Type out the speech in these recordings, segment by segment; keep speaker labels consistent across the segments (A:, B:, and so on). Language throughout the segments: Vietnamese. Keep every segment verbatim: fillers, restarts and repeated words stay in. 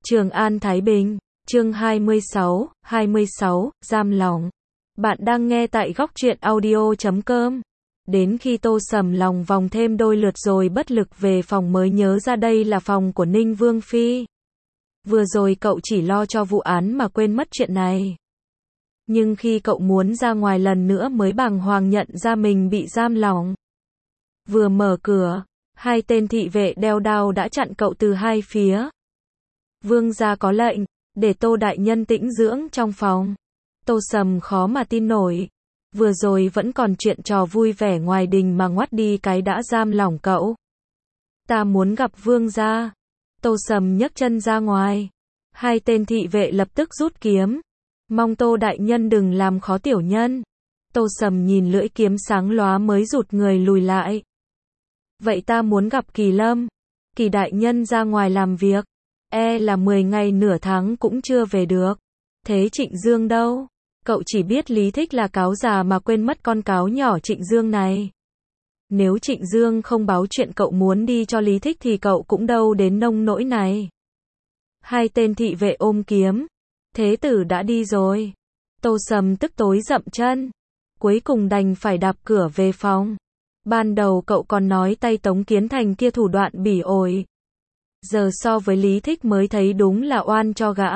A: Trường An Thái Bình, chương hai mươi sáu, hai mươi sáu, giam lòng. Bạn đang nghe tại góc truyện audio chấm com. Đến khi Tô Sầm lòng vòng thêm đôi lượt rồi bất lực về phòng mới nhớ ra đây là phòng của Ninh Vương Phi. Vừa rồi cậu chỉ lo cho vụ án mà quên mất chuyện này. Nhưng khi cậu muốn ra ngoài lần nữa mới bàng hoàng nhận ra mình bị giam lòng. Vừa mở cửa, hai tên thị vệ đeo đao đã chặn cậu từ hai phía. Vương gia có lệnh, để Tô đại nhân tĩnh dưỡng trong phòng. Tô Sầm khó mà tin nổi. Vừa rồi vẫn còn chuyện trò vui vẻ ngoài đình mà ngoắt đi cái đã giam lỏng cậu. Ta muốn gặp vương gia. Tô Sầm nhấc chân ra ngoài. Hai tên thị vệ lập tức rút kiếm. Mong Tô đại nhân đừng làm khó tiểu nhân. Tô Sầm nhìn lưỡi kiếm sáng lóa mới rụt người lùi lại. Vậy ta muốn gặp Kỳ Lâm. Kỳ đại nhân ra ngoài làm việc. E là mười ngày nửa tháng cũng chưa về được. Thế Trịnh Dương đâu? Cậu chỉ biết Lý Thích là cáo già mà quên mất con cáo nhỏ Trịnh Dương này. Nếu Trịnh Dương không báo chuyện cậu muốn đi cho Lý Thích thì cậu cũng đâu đến nông nỗi này. Hai tên thị vệ ôm kiếm. Thế tử đã đi rồi. Tô Sầm tức tối dậm chân. Cuối cùng đành phải đạp cửa về phòng. Ban đầu cậu còn nói tay Tống Kiến Thành kia thủ đoạn bỉ ổi. Giờ so với Lý Thích mới thấy đúng là oan cho gã.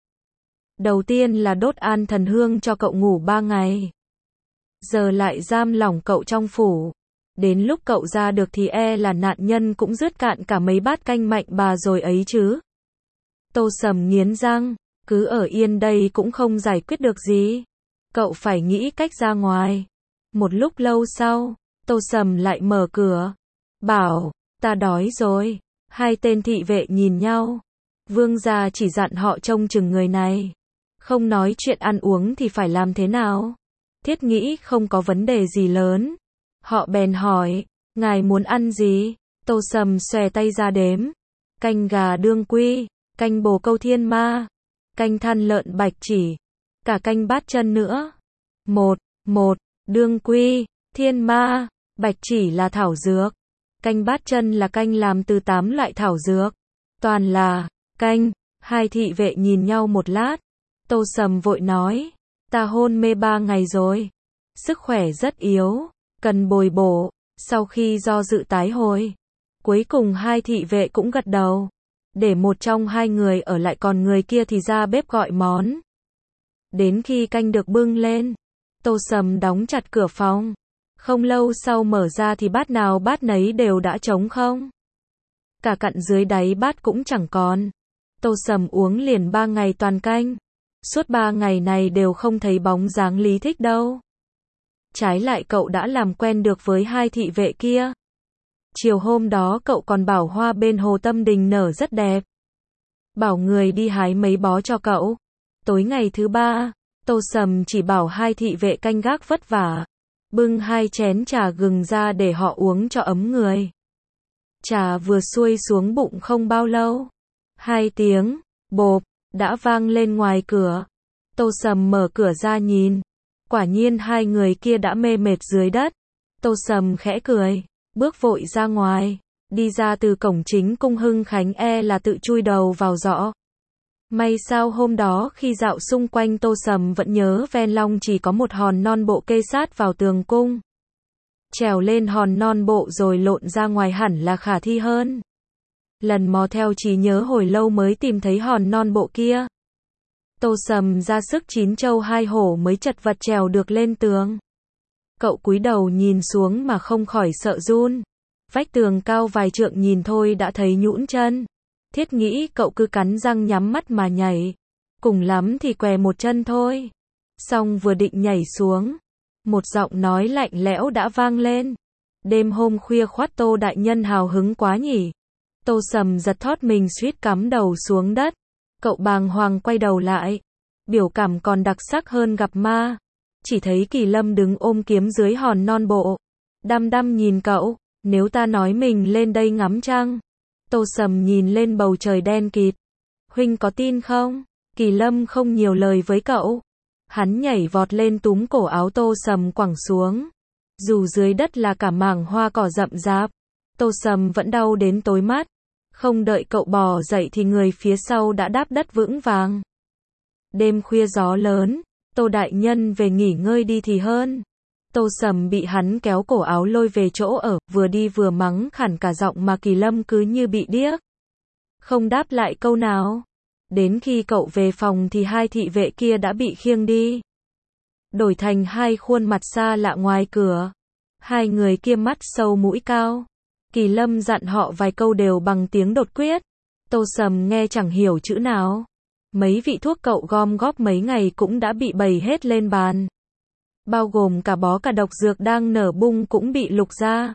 A: Đầu tiên là đốt an thần hương cho cậu ngủ ba ngày. Giờ lại giam lỏng cậu trong phủ. Đến lúc cậu ra được thì e là nạn nhân cũng rớt cạn cả mấy bát canh mạnh bà rồi ấy chứ. Tô Sầm nghiến răng, cứ ở yên đây cũng không giải quyết được gì. Cậu phải nghĩ cách ra ngoài. Một lúc lâu sau, Tô Sầm lại mở cửa. Bảo, ta đói rồi. Hai tên thị vệ nhìn nhau. Vương gia chỉ dặn họ trông chừng người này. Không nói chuyện ăn uống thì phải làm thế nào? Thiết nghĩ không có vấn đề gì lớn. Họ bèn hỏi, ngài muốn ăn gì? Tô Sầm xòe tay ra đếm. Canh gà đương quy, canh bồ câu thiên ma, canh than lợn bạch chỉ, cả canh bát chân nữa. Một, một, đương quy, thiên ma, bạch chỉ là thảo dược. Canh bát chân là canh làm từ tám loại thảo dược. Toàn là canh. Hai thị vệ nhìn nhau một lát. Tô Sầm vội nói, ta hôn mê ba ngày rồi. Sức khỏe rất yếu, cần bồi bổ. Sau khi do dự tái hồi, cuối cùng hai thị vệ cũng gật đầu. Để một trong hai người ở lại còn người kia thì ra bếp gọi món. Đến khi canh được bưng lên, Tô Sầm đóng chặt cửa phòng. Không lâu sau mở ra thì bát nào bát nấy đều đã trống không. Cả cặn dưới đáy bát cũng chẳng còn. Tô Sầm uống liền ba ngày toàn canh. Suốt ba ngày này đều không thấy bóng dáng Lý Thích đâu. Trái lại cậu đã làm quen được với hai thị vệ kia. Chiều hôm đó cậu còn bảo hoa bên hồ Tâm Đình nở rất đẹp. Bảo người đi hái mấy bó cho cậu. Tối ngày thứ ba, Tô Sầm chỉ bảo hai thị vệ canh gác vất vả. Bưng hai chén trà gừng ra để họ uống cho ấm người. Trà vừa xuôi xuống bụng không bao lâu. Hai tiếng, bộp, đã vang lên ngoài cửa. Tô Sầm mở cửa ra nhìn. Quả nhiên hai người kia đã mê mệt dưới đất. Tô Sầm khẽ cười, bước vội ra ngoài. Đi ra từ cổng chính cung Hưng Khánh e là tự chui đầu vào giỏ. May sao hôm đó khi dạo xung quanh Tô Sầm vẫn nhớ ven long chỉ có một hòn non bộ kê sát vào tường cung. Trèo lên hòn non bộ rồi lộn ra ngoài hẳn là khả thi hơn. Lần mò theo trí nhớ hồi lâu mới tìm thấy hòn non bộ kia. Tô Sầm ra sức chín châu hai hổ mới chật vật trèo được lên tường. Cậu cúi đầu nhìn xuống mà không khỏi sợ run. Vách tường cao vài trượng nhìn thôi đã thấy nhũn chân. Thiết nghĩ cậu cứ cắn răng nhắm mắt mà nhảy. Cùng lắm thì què một chân thôi. Xong vừa định nhảy xuống. Một giọng nói lạnh lẽo đã vang lên. Đêm hôm khuya khoắt Tô đại nhân hào hứng quá nhỉ. Tô Sầm giật thót mình suýt cắm đầu xuống đất. Cậu bàng hoàng quay đầu lại. Biểu cảm còn đặc sắc hơn gặp ma. Chỉ thấy Kỳ Lâm đứng ôm kiếm dưới hòn non bộ. Đăm đăm nhìn cậu. Nếu ta nói mình lên đây ngắm trăng. Tô Sầm nhìn lên bầu trời đen kịt. Huynh có tin không? Kỳ Lâm không nhiều lời với cậu. Hắn nhảy vọt lên túm cổ áo Tô Sầm quẳng xuống. Dù dưới đất là cả mảng hoa cỏ rậm rạp, Tô Sầm vẫn đau đến tối mắt. Không đợi cậu bò dậy thì người phía sau đã đáp đất vững vàng. Đêm khuya gió lớn, Tô đại nhân về nghỉ ngơi đi thì hơn. Tô Sầm bị hắn kéo cổ áo lôi về chỗ ở, vừa đi vừa mắng khản cả giọng mà Kỳ Lâm cứ như bị điếc. Không đáp lại câu nào. Đến khi cậu về phòng thì hai thị vệ kia đã bị khiêng đi. Đổi thành hai khuôn mặt xa lạ ngoài cửa. Hai người kia mắt sâu mũi cao. Kỳ Lâm dặn họ vài câu đều bằng tiếng đột quyết. Tô Sầm nghe chẳng hiểu chữ nào. Mấy vị thuốc cậu gom góp mấy ngày cũng đã bị bày hết lên bàn. Bao gồm cả bó cả độc dược đang nở bung cũng bị lục ra.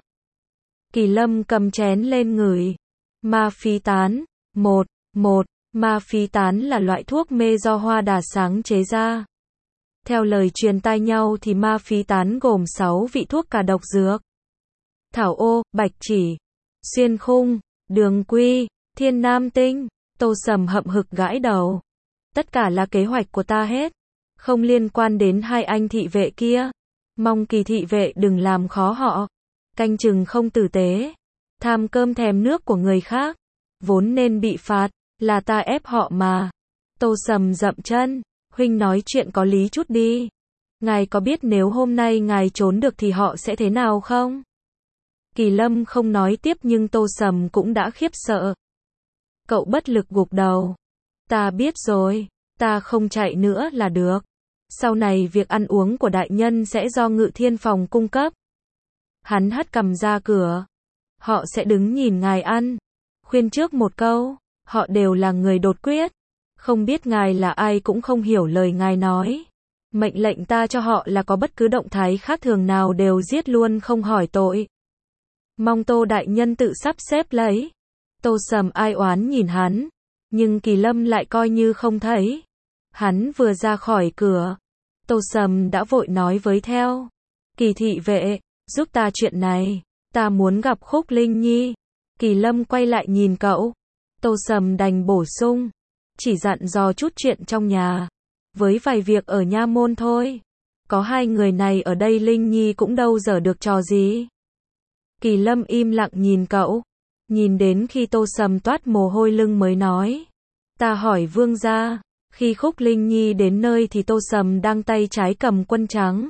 A: Kỳ Lâm cầm chén lên ngửi. Ma phi tán. Một, một, ma phi tán là loại thuốc mê do hoa đà sáng chế ra. Theo lời truyền tai nhau thì ma phi tán gồm sáu vị thuốc cả độc dược. Thảo ô, bạch chỉ, xuyên khung, đường quy, thiên nam tinh. Tô Sầm hậm hực gãi đầu. Tất cả là kế hoạch của ta hết. Không liên quan đến hai anh thị vệ kia. Mong Kỳ thị vệ đừng làm khó họ. Canh chừng không tử tế. Tham cơm thèm nước của người khác. Vốn nên bị phạt. Là ta ép họ mà. Tô Sầm dậm chân. Huynh nói chuyện có lý chút đi. Ngài có biết nếu hôm nay ngài trốn được thì họ sẽ thế nào không? Kỳ Lâm không nói tiếp nhưng Tô Sầm cũng đã khiếp sợ. Cậu bất lực gục đầu. Ta biết rồi. Ta không chạy nữa là được. Sau này việc ăn uống của đại nhân sẽ do Ngự Thiên Phòng cung cấp. Hắn hất cằm ra cửa. Họ sẽ đứng nhìn ngài ăn. Khuyên trước một câu. Họ đều là người đột quyết. Không biết ngài là ai cũng không hiểu lời ngài nói. Mệnh lệnh ta cho họ là có bất cứ động thái khác thường nào đều giết luôn không hỏi tội. Mong Tô đại nhân tự sắp xếp lấy. Tô Sầm ai oán nhìn hắn. Nhưng Kỳ Lâm lại coi như không thấy. Hắn vừa ra khỏi cửa. Tô Sầm đã vội nói với theo. Kỳ thị vệ, giúp ta chuyện này. Ta muốn gặp Khúc Linh Nhi. Kỳ Lâm quay lại nhìn cậu. Tô Sầm đành bổ sung. Chỉ dặn dò chút chuyện trong nhà. Với vài việc ở nha môn thôi. Có hai người này ở đây Linh Nhi cũng đâu dở được trò gì. Kỳ Lâm im lặng nhìn cậu. Nhìn đến khi Tô Sầm toát mồ hôi lưng mới nói. Ta hỏi vương gia. Khi Khúc Linh Nhi đến nơi thì Tô Sầm đang tay trái cầm quân trắng.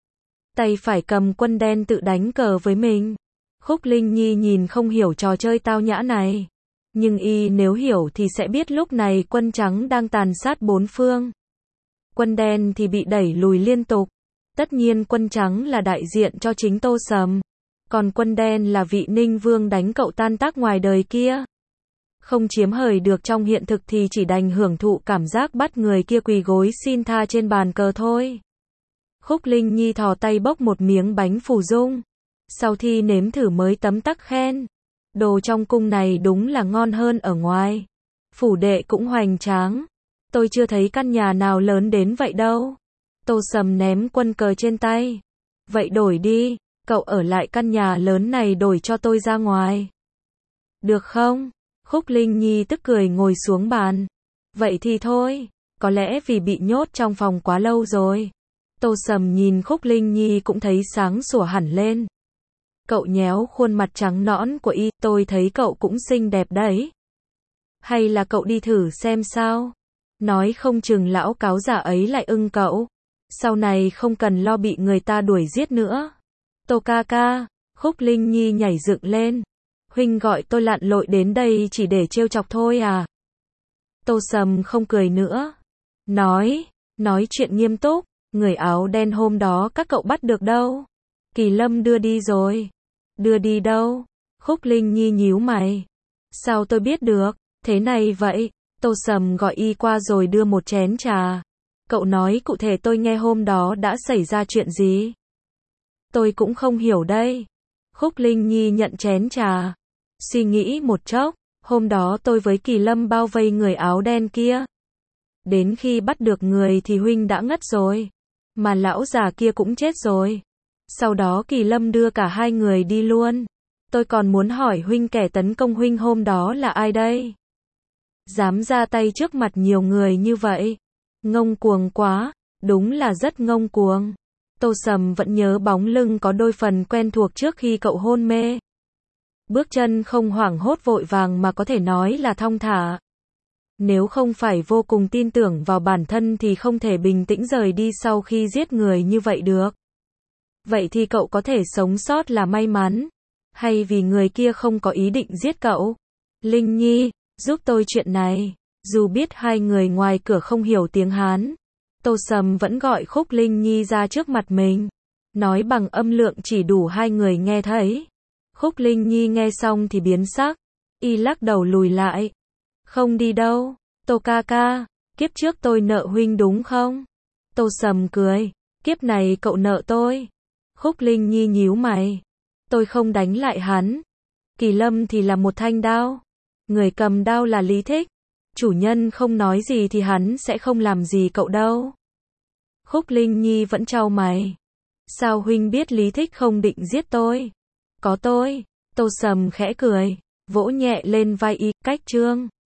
A: Tay phải cầm quân đen tự đánh cờ với mình. Khúc Linh Nhi nhìn không hiểu trò chơi tao nhã này. Nhưng y nếu hiểu thì sẽ biết lúc này quân trắng đang tàn sát bốn phương. Quân đen thì bị đẩy lùi liên tục. Tất nhiên quân trắng là đại diện cho chính Tô Sầm. Còn quân đen là vị Ninh Vương đánh cậu tan tác ngoài đời kia. Không chiếm hời được trong hiện thực thì chỉ đành hưởng thụ cảm giác bắt người kia quỳ gối xin tha trên bàn cờ thôi. Khúc Linh Nhi thò tay bốc một miếng bánh phù dung. Sau khi nếm thử mới tấm tắc khen. Đồ trong cung này đúng là ngon hơn ở ngoài. Phủ đệ cũng hoành tráng. Tôi chưa thấy căn nhà nào lớn đến vậy đâu. Tô Sầm ném quân cờ trên tay. Vậy đổi đi, cậu ở lại căn nhà lớn này đổi cho tôi ra ngoài. Được không? Khúc Linh Nhi tức cười ngồi xuống bàn. Vậy thì thôi, có lẽ vì bị nhốt trong phòng quá lâu rồi. Tô Sầm nhìn Khúc Linh Nhi cũng thấy sáng sủa hẳn lên. Cậu nhéo khuôn mặt trắng nõn của y, tôi thấy cậu cũng xinh đẹp đấy. Hay là cậu đi thử xem sao? Nói không chừng lão cáo giả ấy lại ưng cậu. Sau này không cần lo bị người ta đuổi giết nữa. Tô ca ca, Khúc Linh Nhi nhảy dựng lên. Huynh gọi tôi lặn lội đến đây chỉ để trêu chọc thôi à? Tô Sầm không cười nữa. Nói, nói chuyện nghiêm túc, người áo đen hôm đó các cậu bắt được đâu? Kỳ Lâm đưa đi rồi. Đưa đi đâu? Khúc Linh Nhi nhíu mày. Sao tôi biết được? Thế này vậy, Tô Sầm gọi y qua rồi đưa một chén trà. Cậu nói cụ thể tôi nghe hôm đó đã xảy ra chuyện gì? Tôi cũng không hiểu đây. Khúc Linh Nhi nhận chén trà. Suy nghĩ một chốc, hôm đó tôi với Kỳ Lâm bao vây người áo đen kia. Đến khi bắt được người thì huynh đã ngất rồi. Mà lão già kia cũng chết rồi. Sau đó Kỳ Lâm đưa cả hai người đi luôn. Tôi còn muốn hỏi huynh kẻ tấn công huynh hôm đó là ai đây? Dám ra tay trước mặt nhiều người như vậy. Ngông cuồng quá, đúng là rất ngông cuồng. Tô Sầm vẫn nhớ bóng lưng có đôi phần quen thuộc trước khi cậu hôn mê. Bước chân không hoảng hốt vội vàng mà có thể nói là thong thả. Nếu không phải vô cùng tin tưởng vào bản thân thì không thể bình tĩnh rời đi sau khi giết người như vậy được. Vậy thì cậu có thể sống sót là may mắn, hay vì người kia không có ý định giết cậu? Linh Nhi, giúp tôi chuyện này. Dù biết hai người ngoài cửa không hiểu tiếng Hán, Tô Sầm vẫn gọi Khúc Linh Nhi ra trước mặt mình, nói bằng âm lượng chỉ đủ hai người nghe thấy. Khúc Linh Nhi nghe xong thì biến sắc, y lắc đầu lùi lại. Không đi đâu, Tô ca ca, kiếp trước tôi nợ huynh đúng không? Tô Sầm cười, kiếp này cậu nợ tôi. Khúc Linh Nhi nhíu mày, tôi không đánh lại hắn. Kỳ Lâm thì là một thanh đao, người cầm đao là Lý Thích. Chủ nhân không nói gì thì hắn sẽ không làm gì cậu đâu. Khúc Linh Nhi vẫn chau mày. Sao huynh biết Lý Thích không định giết tôi? Có tôi. Tô Sầm khẽ cười, vỗ nhẹ lên vai y, cách trương.